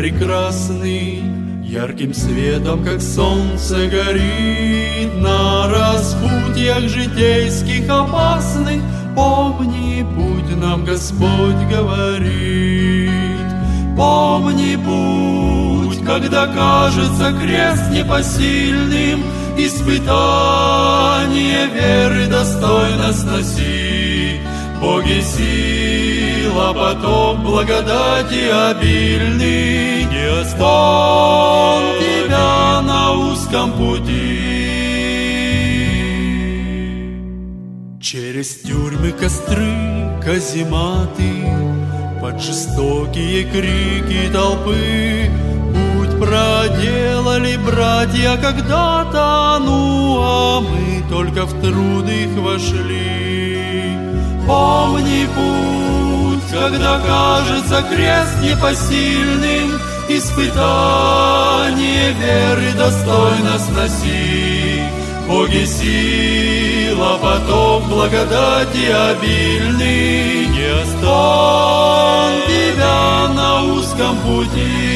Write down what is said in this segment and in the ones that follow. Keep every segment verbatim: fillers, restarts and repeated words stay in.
прекрасный, ярким светом, как солнце, горит на распутьях житейских опасных. Помни, путь нам Господь говорит. Помни путь, когда кажется крест непосильным, испытание веры достойно сноси. Боги сила, поток благодати обильный, не оставь тебя на узком пути. Через тюрьмы, костры, казематы, под жестокие крики толпы путь проделали братья когда-то, ну а мы только в труд их вошли. Помни путь, когда кажется крест непосильным, испытание веры достойно сноси. Боги сила, поток благодати обильный, не оставь тебя на узком пути.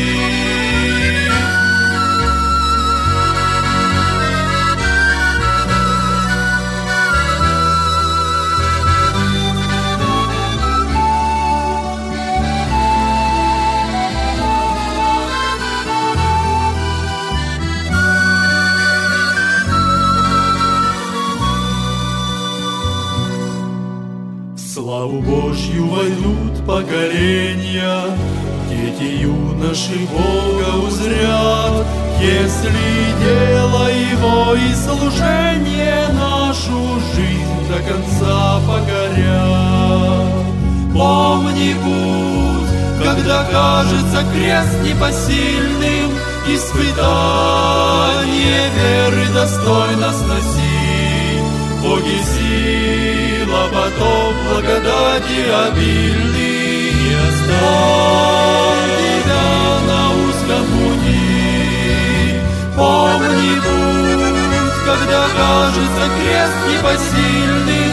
Славу Божью войдут поколения, дети юноши Бога узрят, если дело Его и служение нашу жизнь до конца покорят. Помни путь, когда кажется крест непосильным, испытание веры достойно сноси. Боги сила, поток благодати обильный, не оставь тебя на узком пути. Помни путь, когда кажется крест непосильным,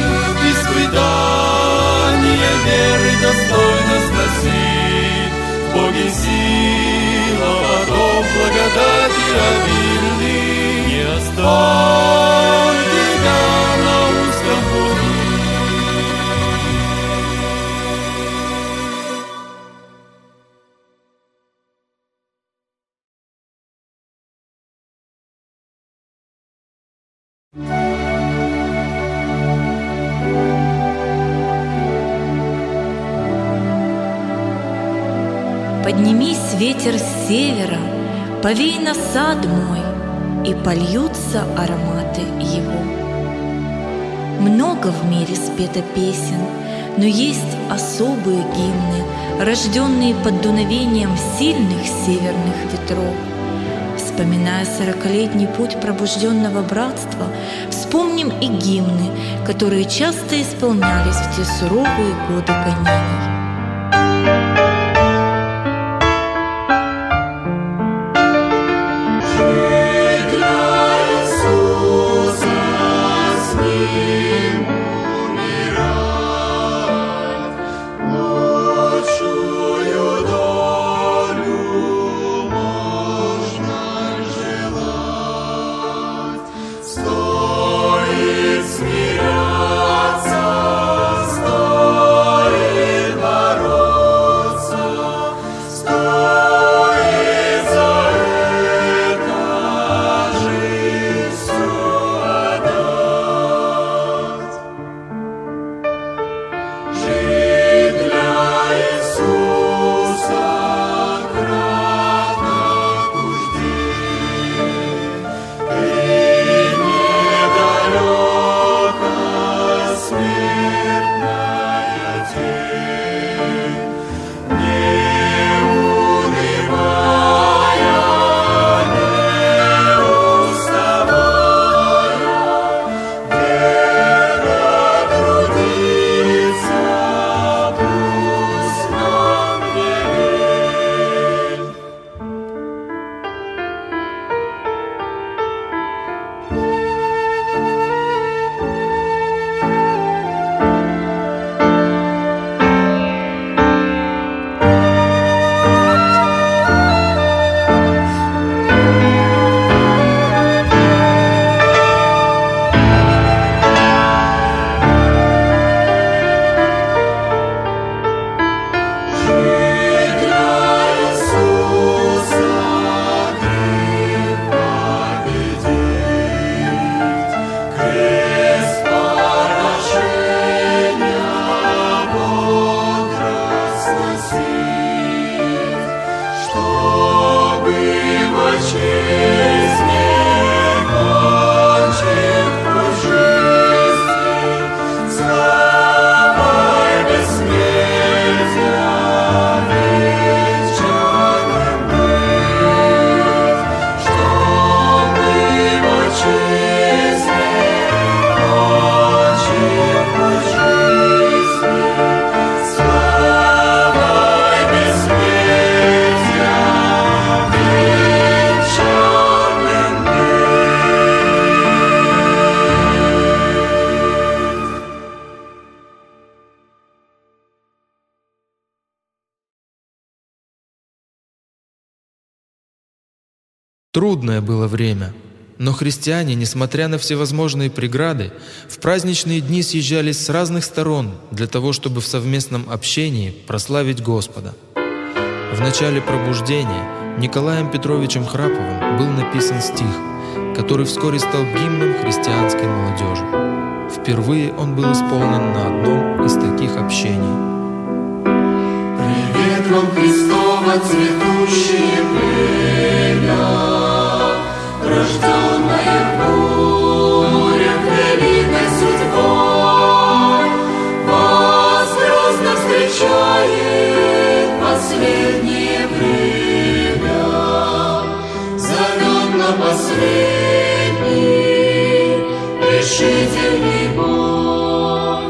испытание веры достойно сноси. Боги сила, поток благодати обильный, не оставь тебя на узком пути. Поднимись, ветер с севера, повей на сад мой, и польются ароматы его. Много в мире спето песен, но есть особые гимны, рожденные под дуновением сильных северных ветров. Вспоминая сорокалетний путь пробужденного братства, вспомним и гимны, которые часто исполнялись в те суровые годы гонений. Смиряться стоит. Трудное было время, но христиане, несмотря на всевозможные преграды, в праздничные дни съезжались с разных сторон для того, чтобы в совместном общении прославить Господа. В начале пробуждения Николаем Петровичем Храповым был написан стих, который вскоре стал гимном христианской молодежи. Впервые он был исполнен на одном из таких общений. Привет вам, Христово цветущее племя, рожденное в бурях великой судьбой, вас грозно встречает последнее время, зовет на последний решительный бой.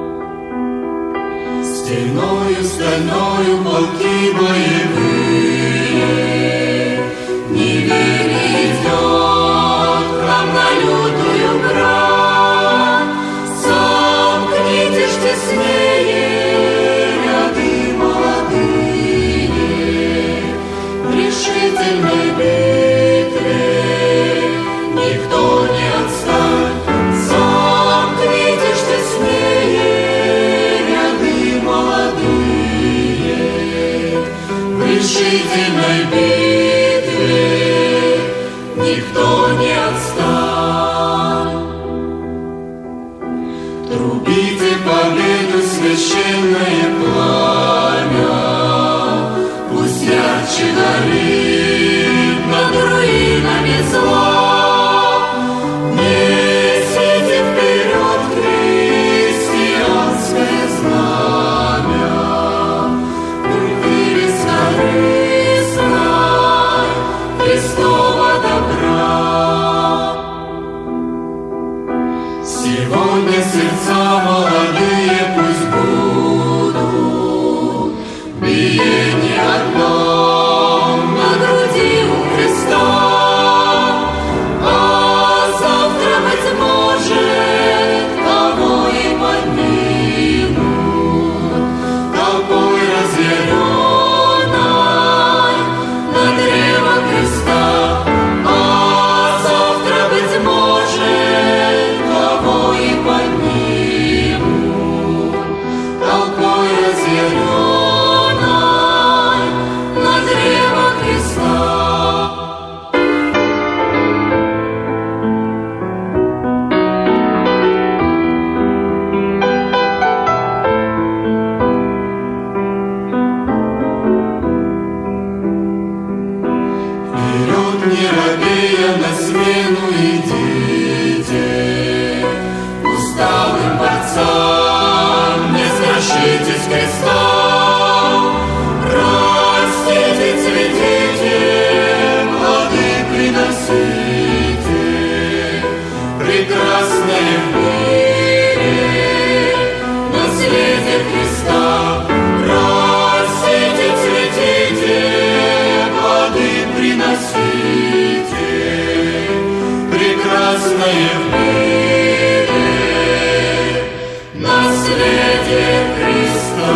Стеною стальною полки боевые, неверие идет нам на лютую брань. Сомкнитесь теснее ряды молодые, в решительной битве никто не отстань. Сомкнитесь теснее ряды молодые, в решительной битве никто не отстань. Трубите победу священное пламя, пусть ярче горит над руинами зла. Несите вперед христианское знамя, пульты бескорыстной Христова добра. Сегодня сердца молодые пусть будут в биении одном на груди у Христа, а завтра, быть может, кого и поднимут толпой разъяренной на древо креста. А завтра, быть может, кого и поднимут толпой разъяренной на древо креста. Вперед, не робея, на смену идите, усталым борцам не страшитесь креста. Растите, цветите, плоды приносите, прекрасное в мире наследие Христа. Растите, цветите, плоды приносите, прекрасное в мире наследие Христа.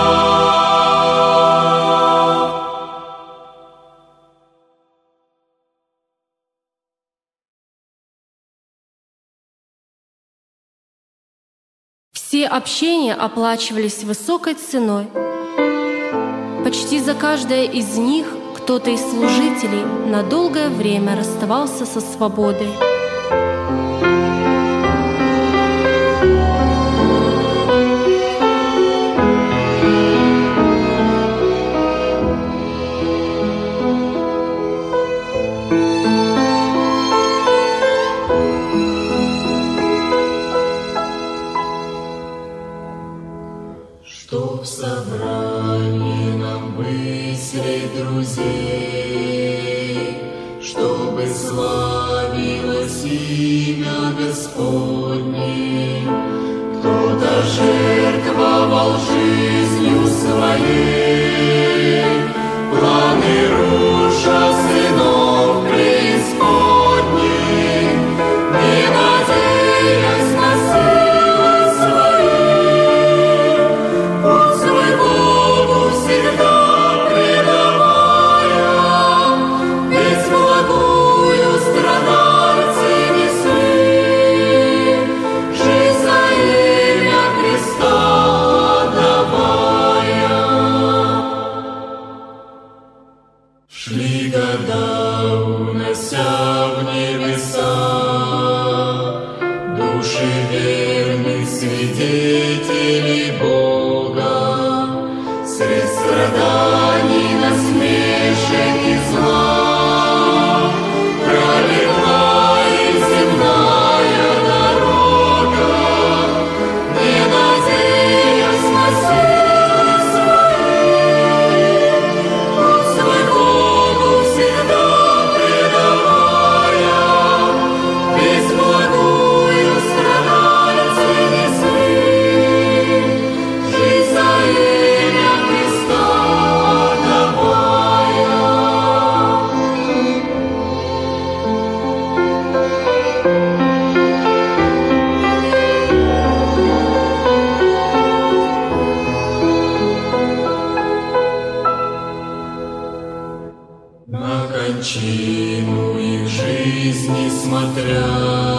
Все общения оплачивались высокой ценой. Почти за каждое из них кто-то из служителей на долгое время расставался со свободой. Чтоб в собрании нам выселить друзей, чтобы славилось имя Господне, кто-то жертвовал жизнью своей, планы руша сынов преисподней, не надеясь на силы свои, путь свой Богу всегда предавая, без благо свидетели Бога, средь страданий, насмешек и зла, пролегла им земная дорога, не надеясь на силы свои, путь свой Богу всегда предавая, весь благую страдальцы несли, жизнь за имя Христа отдавая. На кончину их жизни смотря,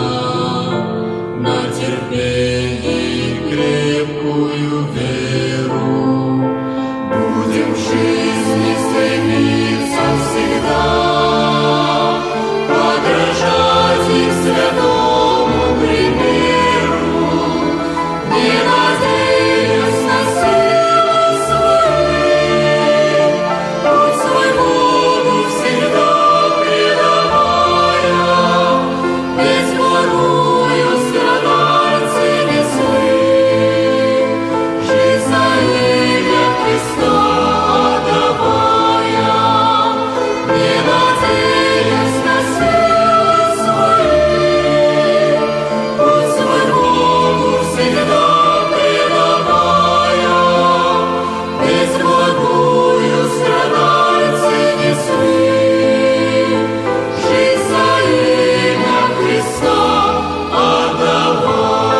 на терпение и крепкую веру, будем в жизни стремиться всегда подражать их святому примеру, не надеясь на силы свои, путь свой Богу всегда предавая, весь благую страдальцы несли, жизнь за имя Христа отдавая, не надеясь на силы свои, путь свой Богу всегда предавая, весь благую страдальцы несли, жизнь за имя Христа отдавая.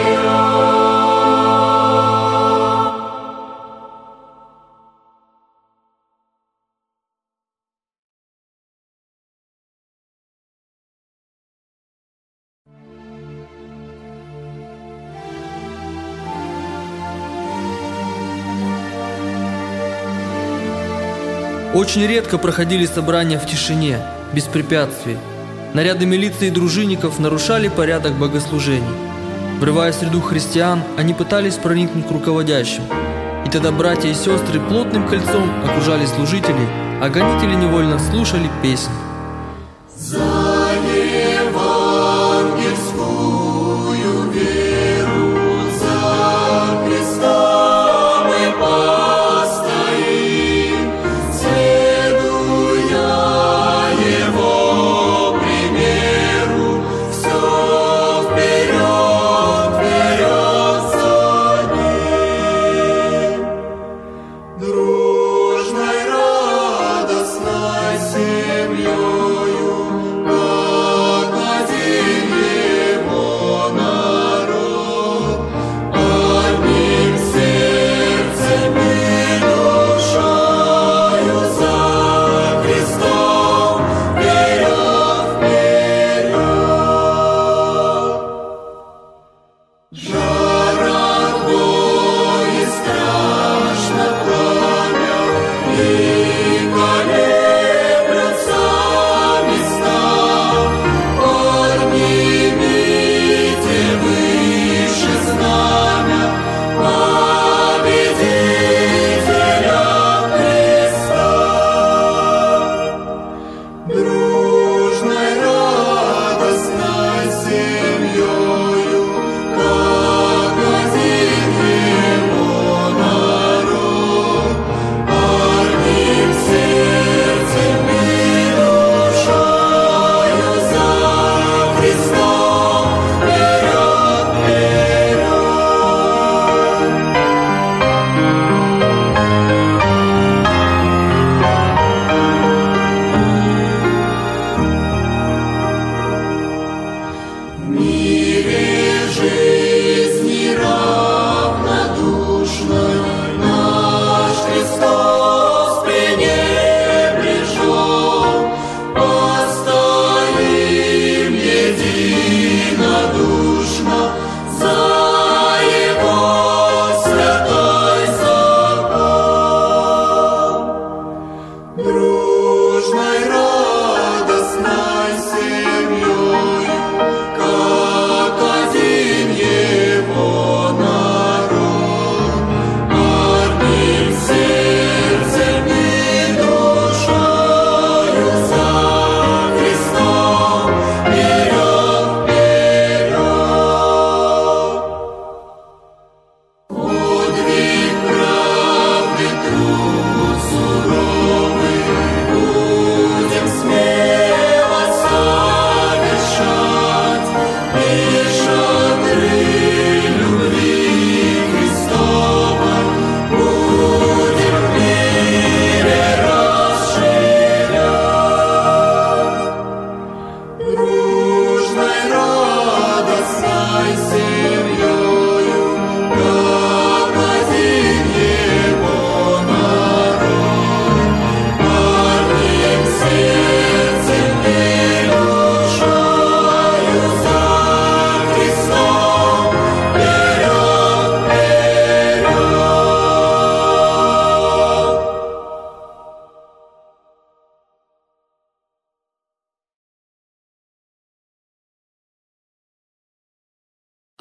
Очень редко проходили собрания в тишине, без препятствий. Наряды милиции и дружинников нарушали порядок богослужений. Врываясь в среду христиан, они пытались проникнуть к руководящим. И тогда братья и сестры плотным кольцом окружали служителей, а гонители невольно слушали песни. За евангельскую веру, за Христа мы постоим, следуя Его примеру, все вперед, вперед за Ним. Дружной радостной семьёю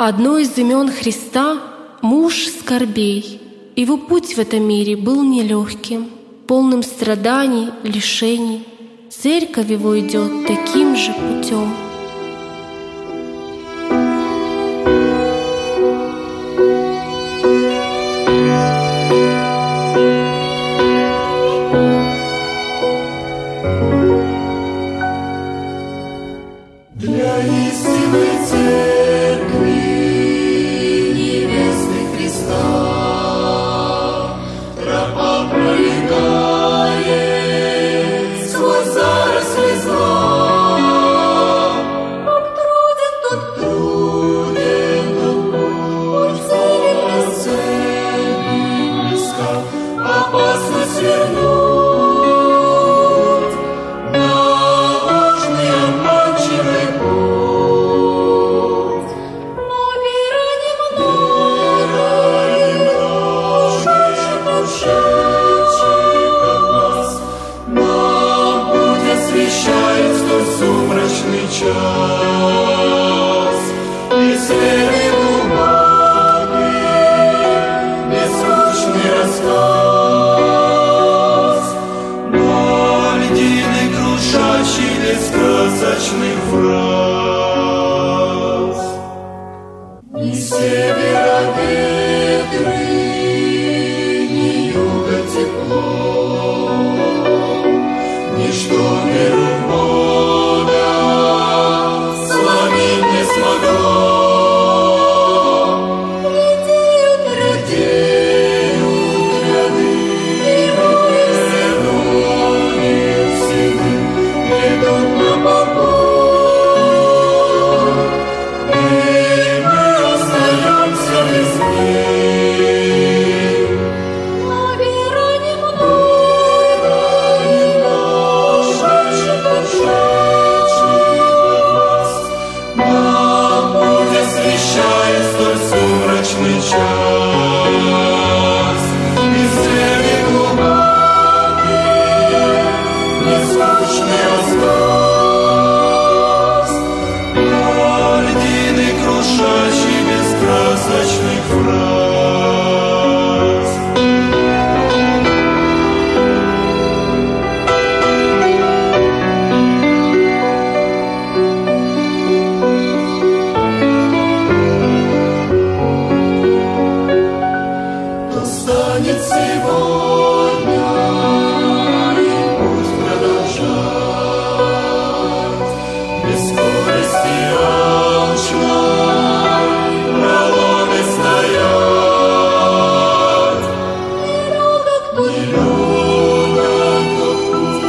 Одно из имен Христа — муж скорбей. Его путь в этом мире был нелегким, полным страданий, лишений. Церковь его идет таким же путем. Для истинной церкви, невесты Христа, тропа пролегает сквозь заросли зла. Как труден тот, труден тот путь, цели близка, опасно свернуть на ложный обманчивый путь. Но вера немного, ушедших от нас, нам путь освещает столь сумрачный час. И следы глубокий, беззвучный рассказ, но льдины крушащий без красочных фраз. Ни севера ветры, ни юга тепло, ничто веру в Бога сломить не смогло. Редеют, редеют ряды, и воины всегда идут на покой, и мы остаемся без них. Но вера немного, ушедших от нас, нам путь освещает столь сумрачный час. И среди глубокий, беззвучный рассказ, но льдины крушащий без красочных фраз. Кто станет сегодня и пусть продолжать без скорости алчной проломе стоять. Нелюдок тот путь,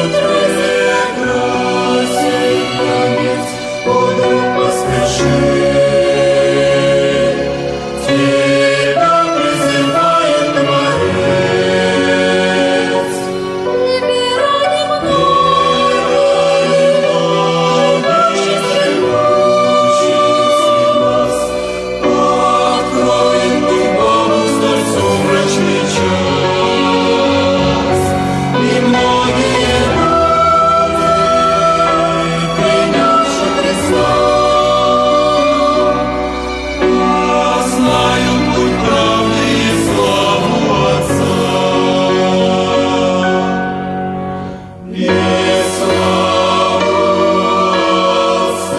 прекрасен конец, подруг поспеши. Тебя призывает Творец. И вера немного, живущий нас, откроет Богу столь сумрачный час. И многие люди, принявши Христа, познают путь правды и славу Отца. И славу Отца.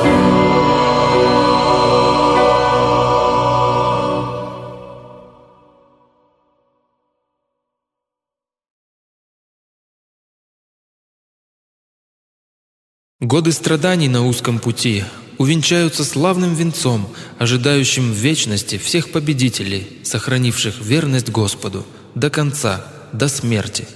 Годы страданий на узком пути увенчаются славным венцом, ожидающим в вечности всех победителей, сохранивших верность Господу до конца, до смерти.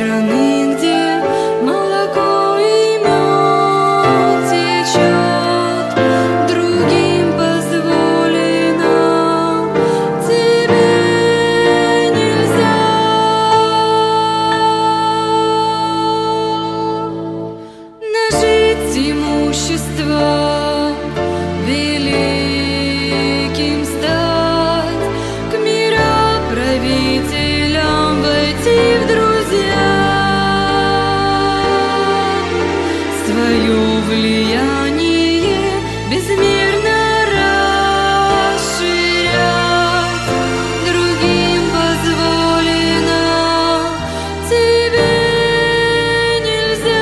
страны, где молоко и мед течет, другим позволено, тебе нельзя. Нажить имущество, великим стать, к мироправителям войти в друзья, свое влияние безмерно расширять, другим позволено, тебе нельзя.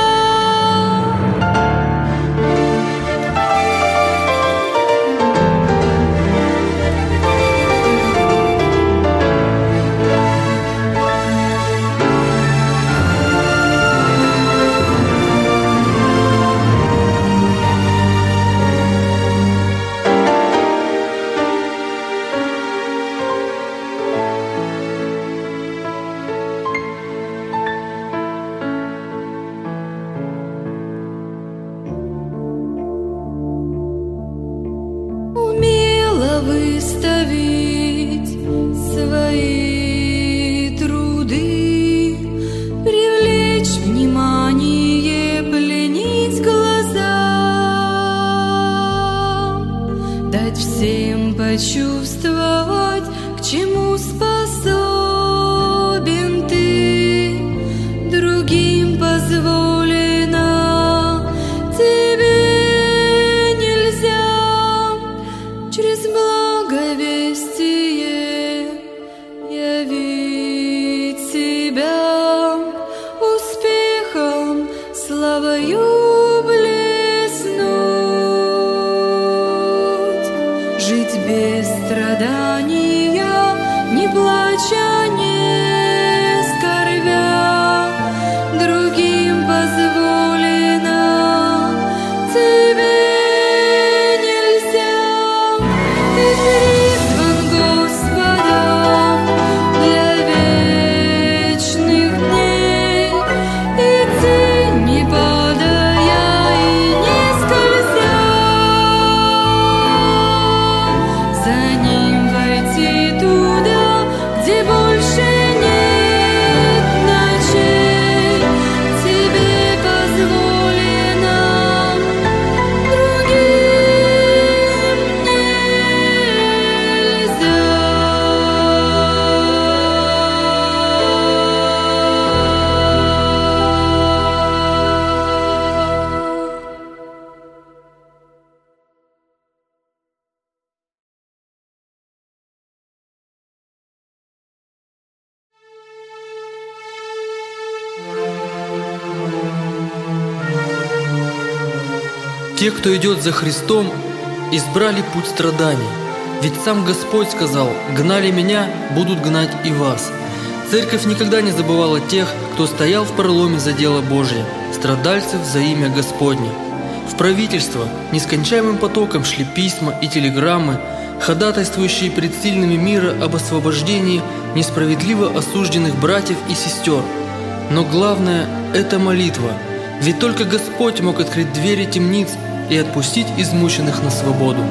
Умело выставить свои труды, привлечь внимание, пленить глаза, дать всем почувствовать, к чему способен ты, другим позволено, тебе нельзя. Через благовестие явить себя успехом, славою блеснуть, жить без страдания, не плача, не скорбя, другим позволено, тебе нельзя. Ты призван Господом для вечных дней, идти не падая и не скользя, за Ним войти туда, где больше нет ночей, тебе позволено, другим Те, кто идет за Христом, избрали путь страданий. Ведь сам Господь сказал: «Гнали меня, будут гнать и вас». Церковь никогда не забывала тех, кто стоял в проломе за дело Божье, страдальцев за имя Господне. В правительство нескончаемым потоком шли письма и телеграммы, ходатайствующие пред сильными мира об освобождении несправедливо осужденных братьев и сестер. Но главное – это молитва, ведь только Господь мог открыть двери темниц и отпустить измученных на свободу.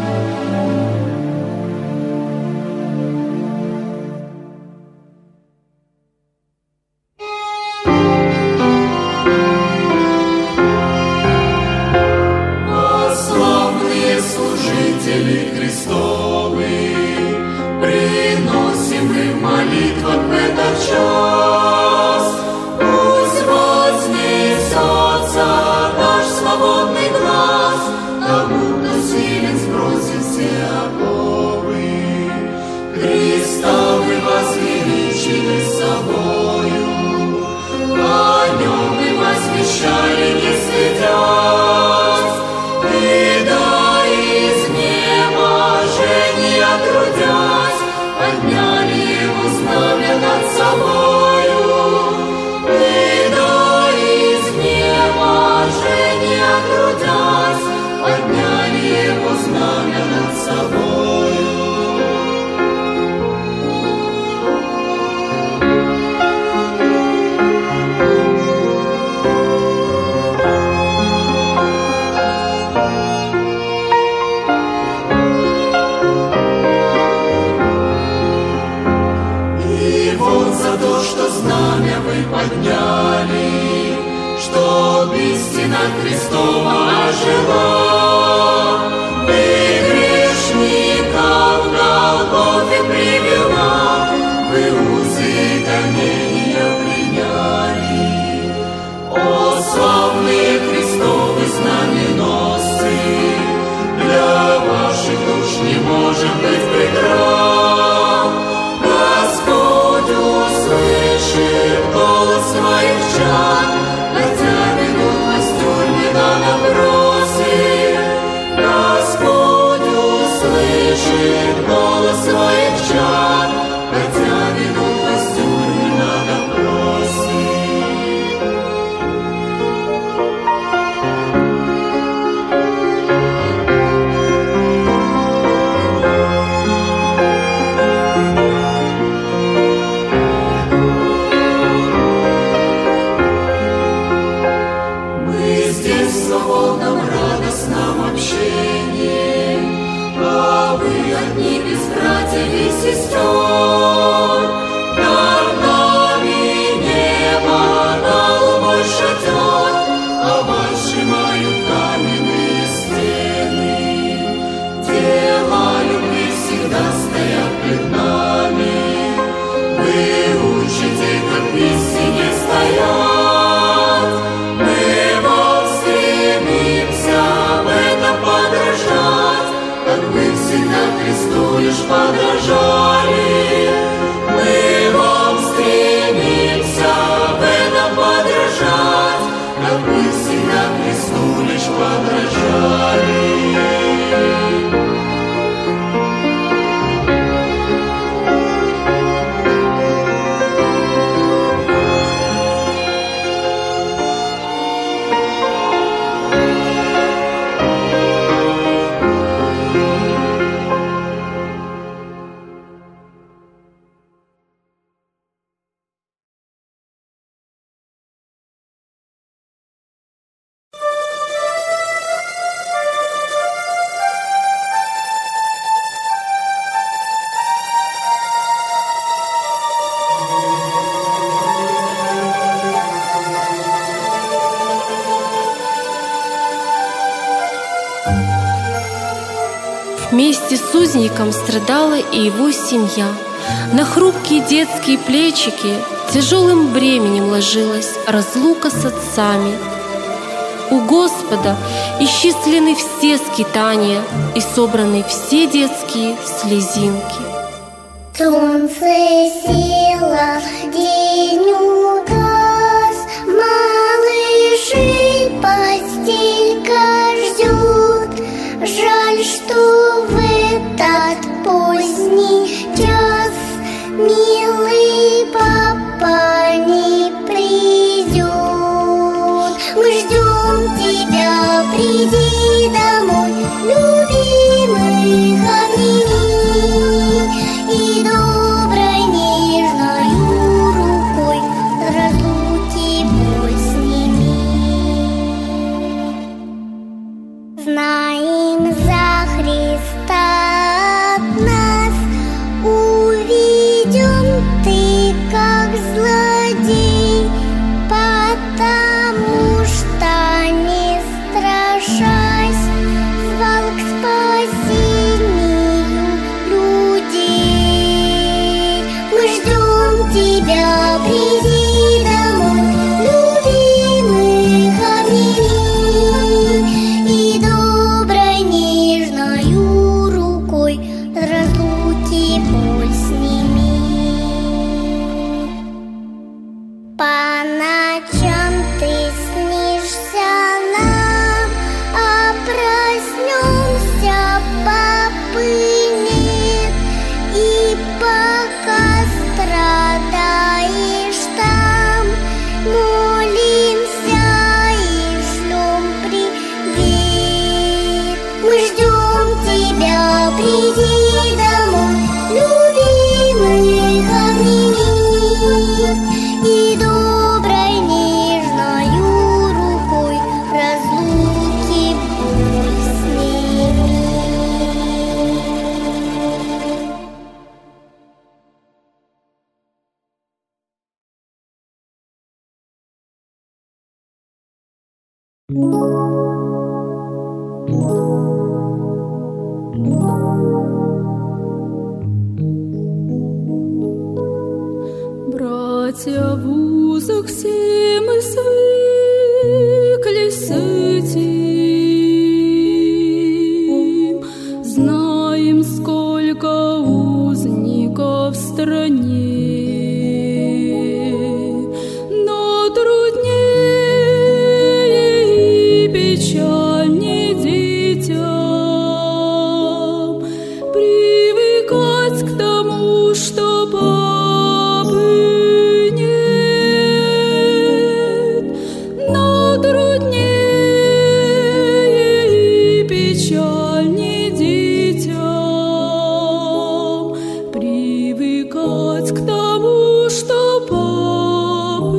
Славные служители Христовы, приносим мы в молитвах в этот час. Пусть вознесется наш свободный глаз тому, кто силен сбросить знамя вы подняли, чтоб истина Христова ожила. Ты грешников на Голгофе привела, вы узы гонения приняли. О, славные Христовы знаменосцы, для ваших душ не может быть преград. Господь услышит голос своих чад, хотя ведут вас тюрьмы на допросы. Господь услышит голос своих чад, хотя ведут вас тюрьмы на допросы. Сестер, над нами небо дал мой шатер, а ваши моют каменные стены. Дела любви всегда стоят пред нами, вы учите, как в истине стоять. Мы вам стремимся в этом подражать, как вы всегда Христу лишь подражали. Мы вам стремимся в этом подражать, как вы всегда Христу лишь подражали. Вместе с узником страдала и его семья. На хрупкие детские плечики тяжелым бременем ложилась разлука с отцами. У Господа исчислены все скитания и собраны все детские слезинки. Солнце село, день угас, малышей постелька ждет. Жаль, что в этот поздний час милый папа не придет. Мы ждем тебя, приди домой, любимых обними и доброй нежною рукой разлуки боль сними. Знаем, за Христа от нас уведен ты, как злодей, потому что, не страшась, звал к спасению людей. Мы ждем тебя, приди домой, любимых обними и доброй нежною рукой разлуки боль сними. По ночам ты снишься нам, а проснемся, папы нет. И пока страдаешь там, молимся и шлем привет. Мы ждем тебя, приди домой, любимых обними и доброй нежною Братья, в узах все мы свыклись с этим, знаем, сколько узников в стране, но труднее и печальнее детям привыкать к тому, что папы нет, но труднее и печальнее детям привыкать к тому, что папы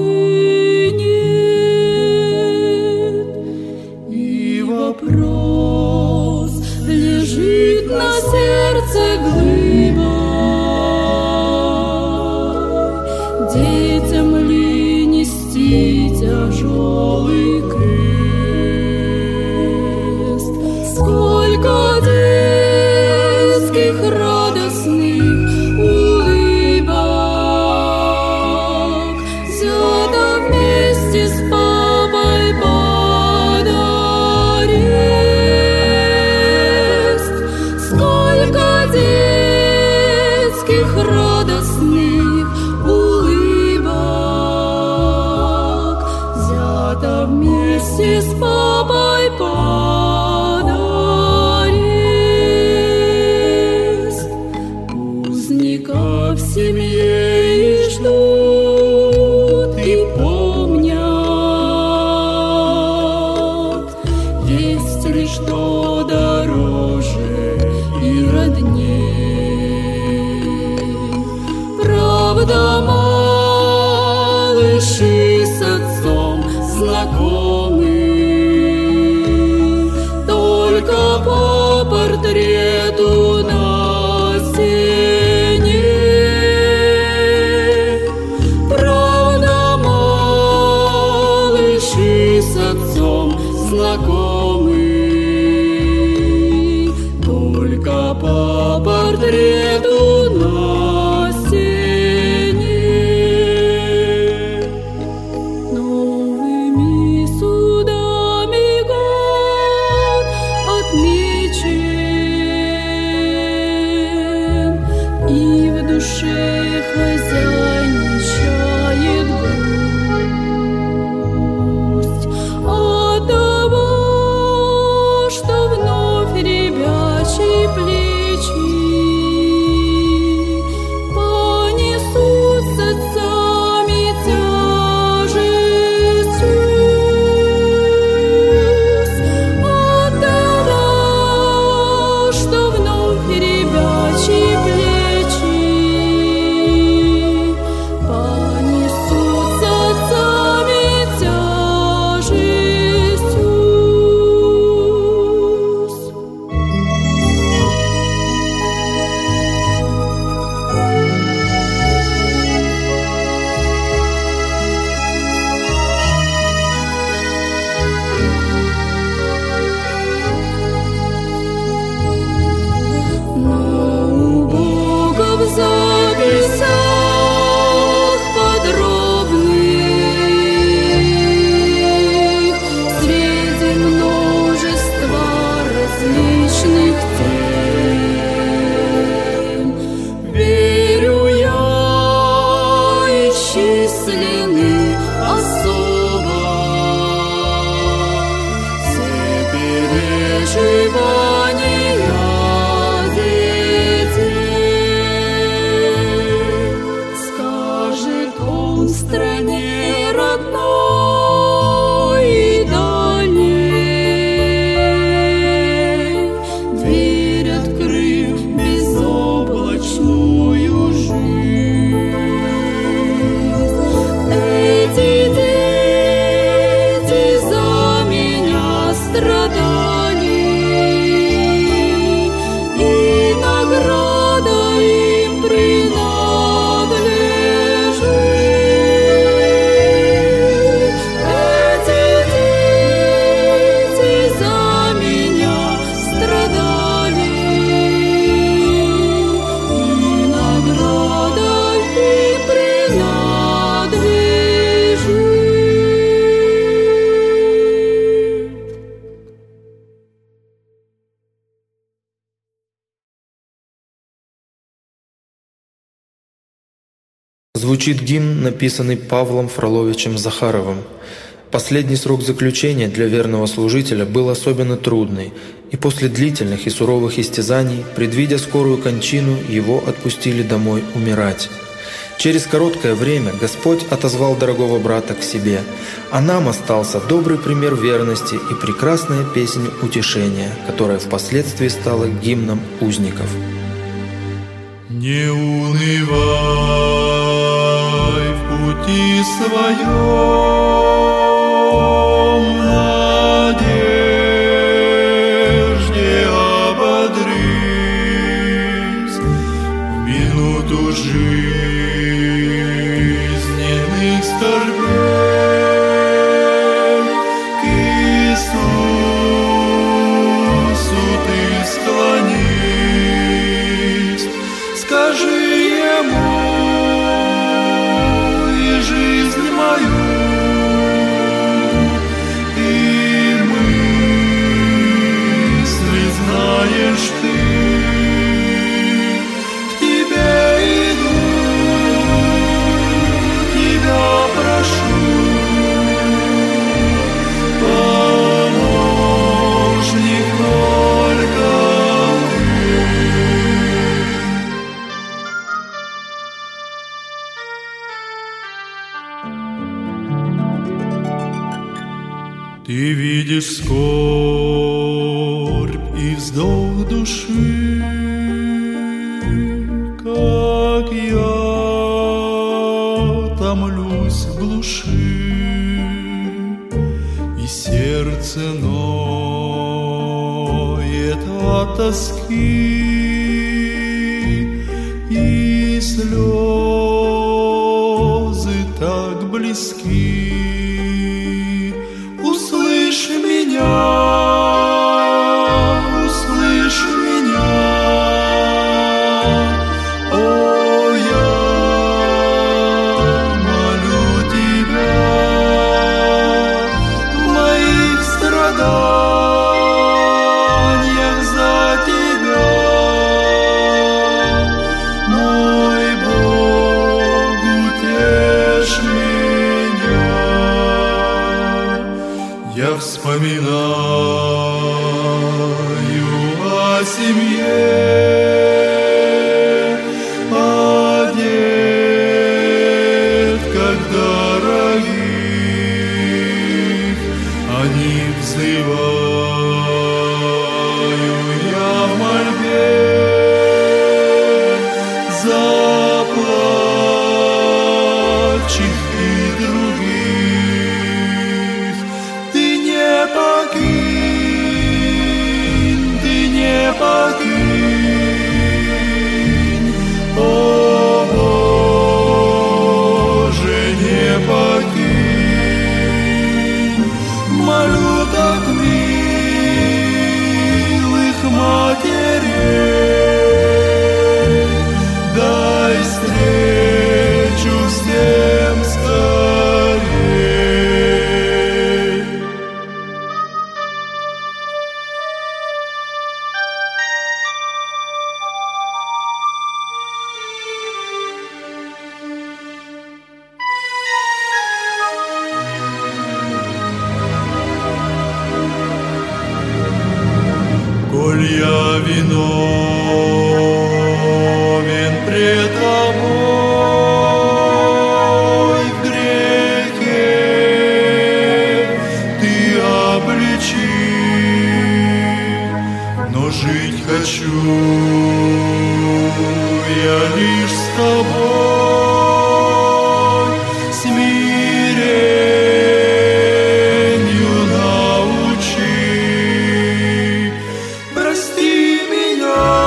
нет. И вопрос лежит на сердце глыбой: детям ли нести тяжелый крест? Сколько детских радостных улыбок взято вместе с папой под арест. Сколько детских радостных улыбок взято вместе с папой под арест. Узников в семье и ждут, и помнят, есть ли что дороже и родней. Правда, малыши с отцом знакомы только по портрету на стене. Правда, малыши с отцом знакомы только по портрету на стене. Новыми судами год отмечен, и в душе хозяйничает грусть от того, звучит гимн, написанный Павлом Фроловичем Захаровым. Последний срок заключения для верного служителя был особенно трудный, и после длительных и суровых истязаний, предвидя скорую кончину, его отпустили домой умирать. Через короткое время Господь отозвал дорогого брата к себе, а нам остался добрый пример верности и прекрасная песнь утешения, которая впоследствии стала гимном узников. Не унывай в пути своем, надежде ободрись в минуту жизненных скорбей. К Иисусу ты склонись, скажи Ему и жизнь мою, и мысли знаешь ты, к Тебе иду, Тебя прошу, помощник только Ты видишь скорбь и вздох души, как я томлюсь в глуши, и сердце ноет от тоски, и слезы так близки. Услышь меня, услышь меня, о, я молю Тебя в моих страданиях за Тебя, мой Бог, утешь меня. Я вспоминаю о семье, о детках дорогих, они взываю я в мольбе за плачущих и других. Ты не покинь, ты не покинь, о Боже, не покинь. Молю так милых матерей, дай встречу всем скорей. Коль я виновен пред Тобой в грехе, Ты обличи, но жить хочу я лишь с Тобой, смиренью научи. Прости меня,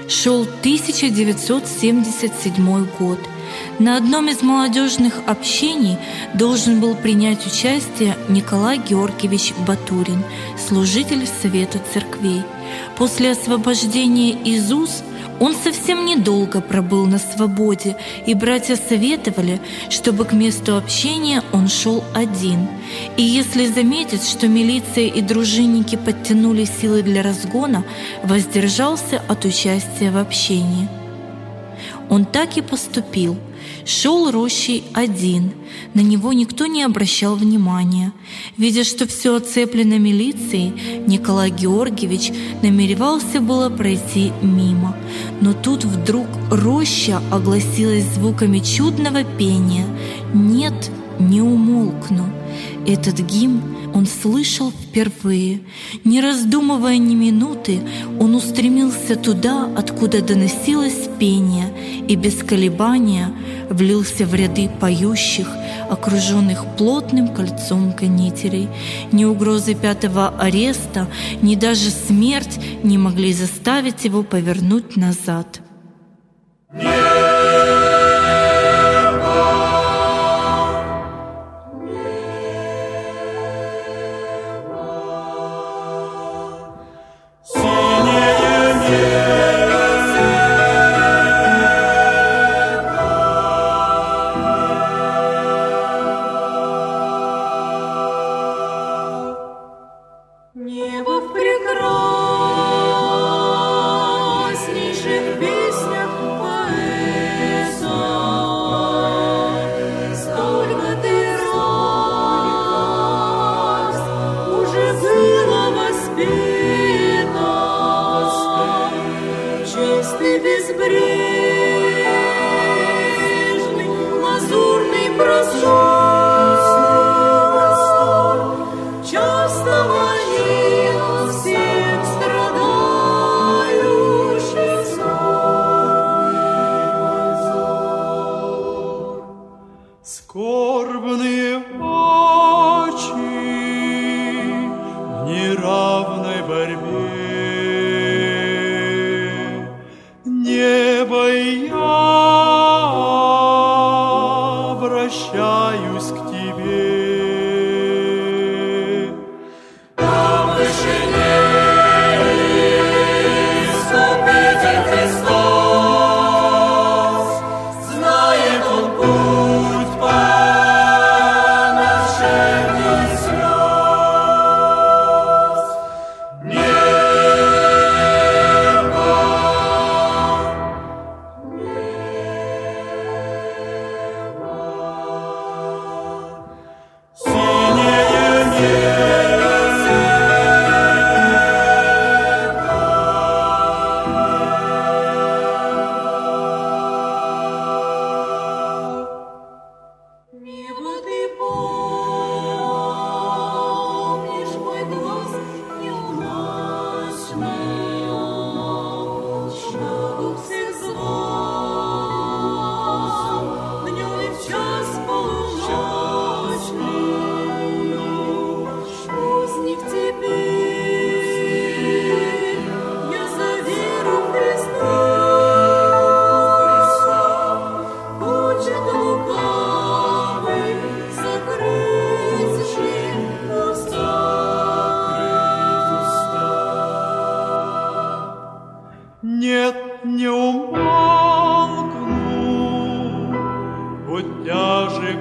Шел тысяча девятьсот семьдесят седьмой год. На одном из молодежных общений должен был принять участие Николай Георгиевич Батурин, служитель Совета церквей. После освобождения из уз он совсем недолго пробыл на свободе, и братья советовали, чтобы к месту общения он шел один. И если заметит, что милиция и дружинники подтянули силы для разгона, воздержался от участия в общении. Он так и поступил. Шел рощей один, на него никто не обращал внимания. Видя, что все оцеплено милицией, Николай Георгиевич намеревался было пройти мимо. Но тут вдруг роща огласилась звуками чудного пения «Нет, не умолкну». Этот гимн он слышал впервые. Не раздумывая ни минуты, он устремился туда, откуда доносилось пение, и без колебания влился в ряды поющих, окруженных плотным кольцом гонителей. Ни угрозы пятого ареста, ни даже смерть не могли заставить его повернуть назад. Небо в прекраснейших песнях поэта, столько ты раз уже было воспето, чистый безбрежный лазурный простор. Скорбные очи в неравной борьбе, небо и я обращаюсь к тебе. Там в вышине Искупитель Христос, знает он путь по нашим слез. Небо, синее Небо, ты помнишь мой глаз неумолчный, шагу всех звон, днем и в час полуночный. Пусть не в тебе я за веру в Христа, хочет лукавый закрыть же уста. Нет, не умолкну, хоть тяжек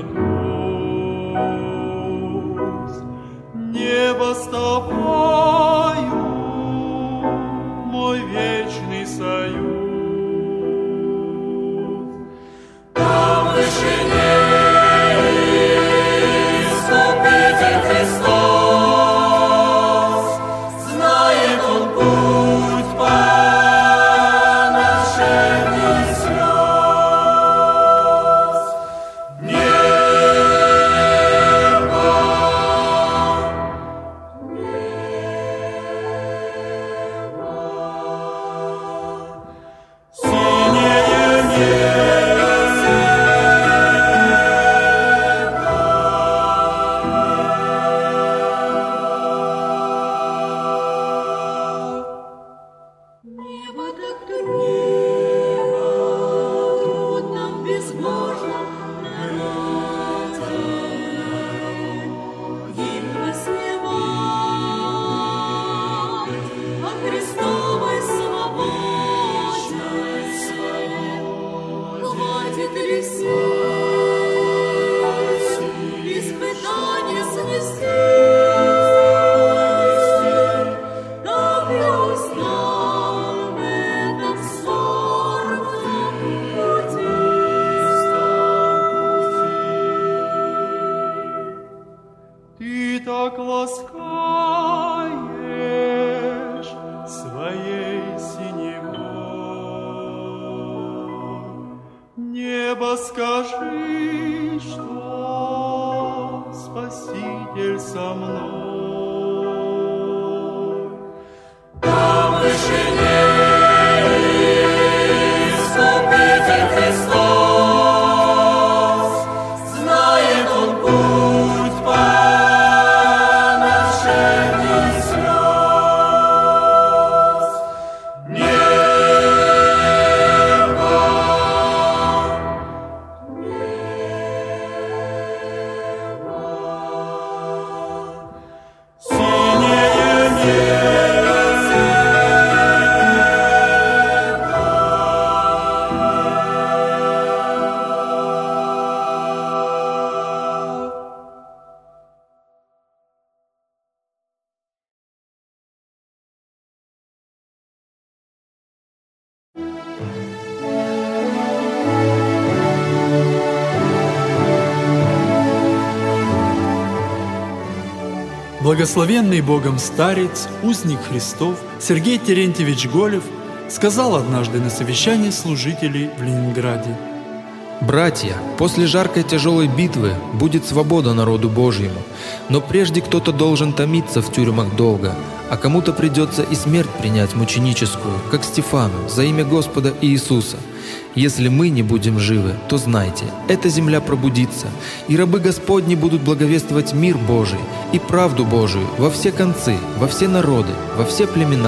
гнетусь. Небо с тобою, мой вечный союз. Там в вышине Искупитель Христос, знает он путь по нашим слез. Небо, неба скажи, что Спаситель со мной. Там в вышине Искупитель Христос, знает Он путь по нашим слез. Небо, синее Благословенный Богом старец, узник Христов Сергей Терентьевич Голев сказал однажды на совещании служителей в Ленинграде: «Братья, после жаркой тяжелой битвы будет свобода народу Божьему, но прежде кто-то должен томиться в тюрьмах долго, а кому-то придется и смерть принять мученическую, как Стефану, за имя Господа Иисуса. Если мы не будем живы, то знайте, эта земля пробудится, и рабы Господни будут благовествовать мир Божий и правду Божию во все концы, во все народы, во все племена».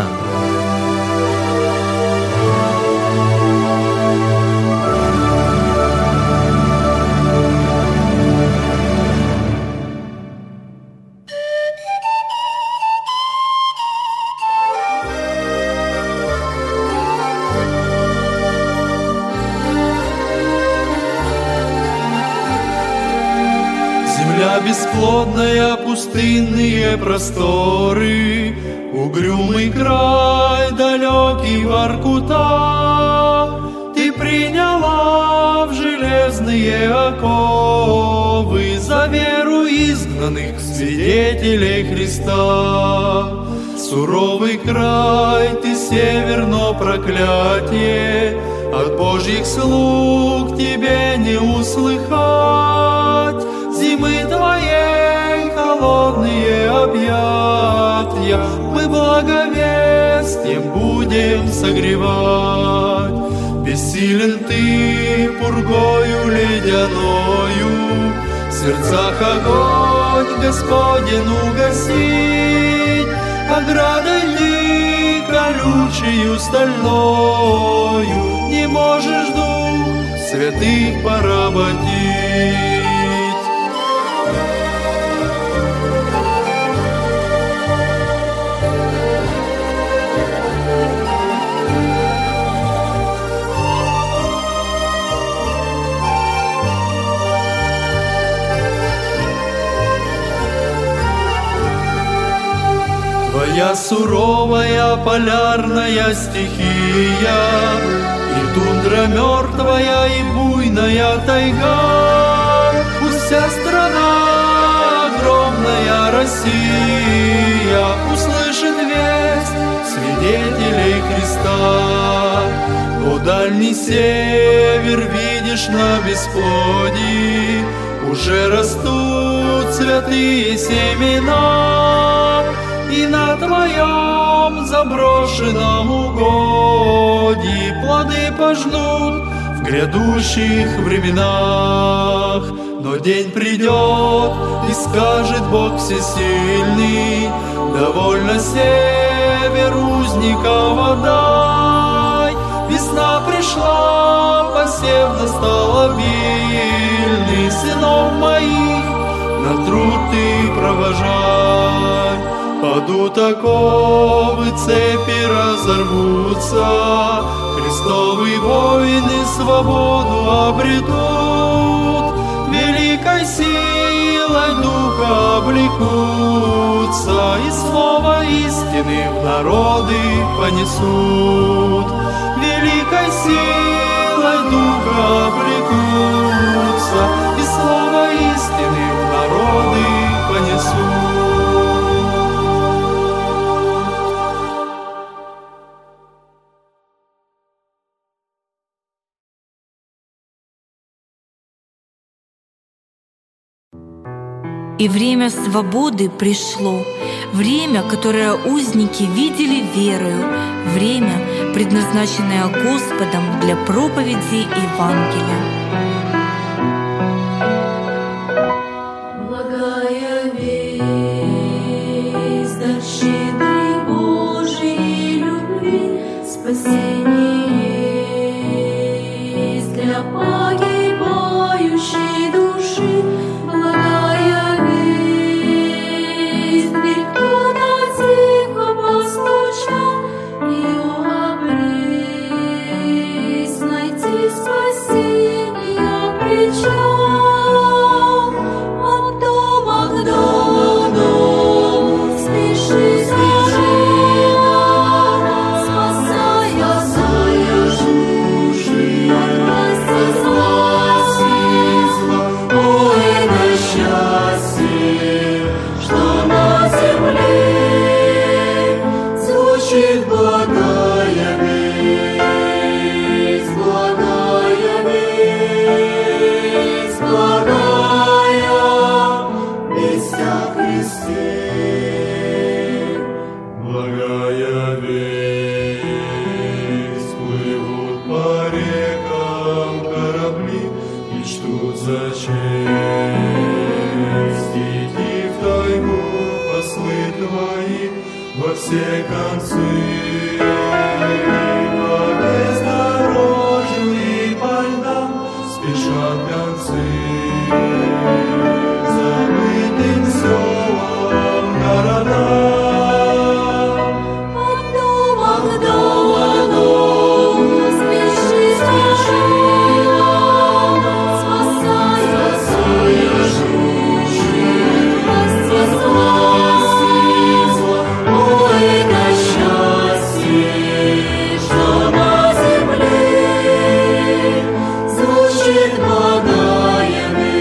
Земля бесплодная, пустынные просторы, угрюмый край, далекий Воркута. Ты приняла в железные оковы за веру изгнанных свидетелей Христа. Суровый край, ты северно проклятие, от Божьих слуг тебе не услыхать. Зимы твоей холодные объятия мы благовестием будем согревать. Бессилен ты пургою ледяною, в сердцах огонь Господень угасить. Оградой ты колючею стальною не можешь дух святых поработить. Твоя суровая полярная стихия, и тундра мертвая, и буйная тайга. Пусть вся страна, огромная Россия, услышит весть свидетелей Христа. О, дальний север, видишь на бесплодии, уже растут святые семена. И на твоем заброшенном угодье плоды пожнут в грядущих временах. Но день придет, и скажет Бог всесильный: довольно север узников отдай. Весна пришла, посев настал обильный, сынов моих на труд ты провожай. Падут оковы, цепи разорвутся, Христовые воины свободу обретут, великой силой духа облекутся, и слово истины в народы понесут. Великой силой духа облекутся, и слово истины в народы понесут. И время свободы пришло, время, которое узники видели верою, время, предназначенное Господом для проповеди Евангелия. Благая весть, дар щедрый Божией любви, спасение есть для погибающей души. Благая весть, дверь кто-то тихо постучал, ее обрезь, найти спасение причал. От дома к дому спеши, спеши, спасая души от власти зла. Ой, это счастье, что на земле звучит благая весть, благая весть, благая весть о Христе. Благая весть, плывут по рекам корабли и чтут за честь идти в тайгу послы твои во все концы. По бездорожью и по льдам спешат гонцы, забытым селам, городам. От дома к дому спеши, спеши, спасая души от власти зла. Ой, это счастье, что на земле звучит благая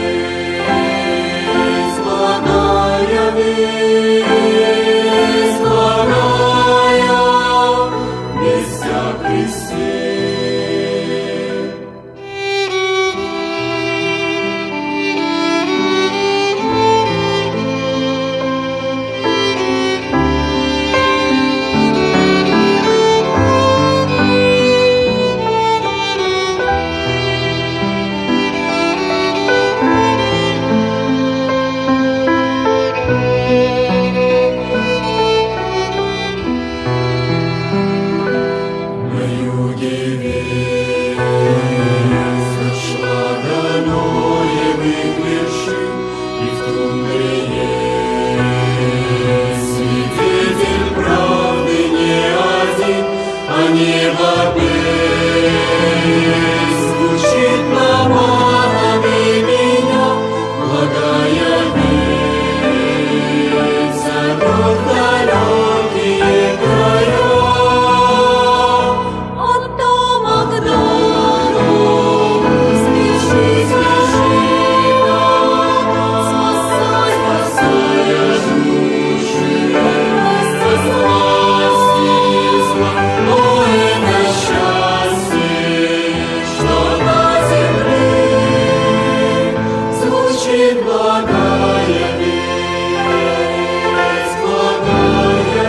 весть, благая весть, благая весть о Христе. На юге весть дошла до Ноевых вершин, и в тундре есть свидетель правды не один, а небо песнь звучит наматами меня. Благая весть зовет далекие края. От дома к дому спеши, спеши, спасая души от власти зла. Ой, это счастье, что на земле звучит благая весть, благая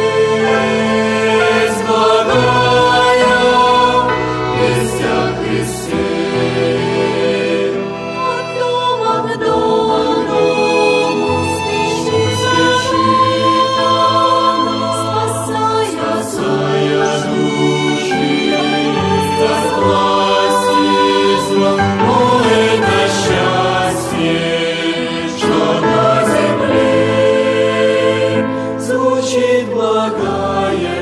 весть, благая весть о Христе. От дома к дому спеши, спеши, спасая души от власти зла. Ой, это счастье, что на земле звучит благая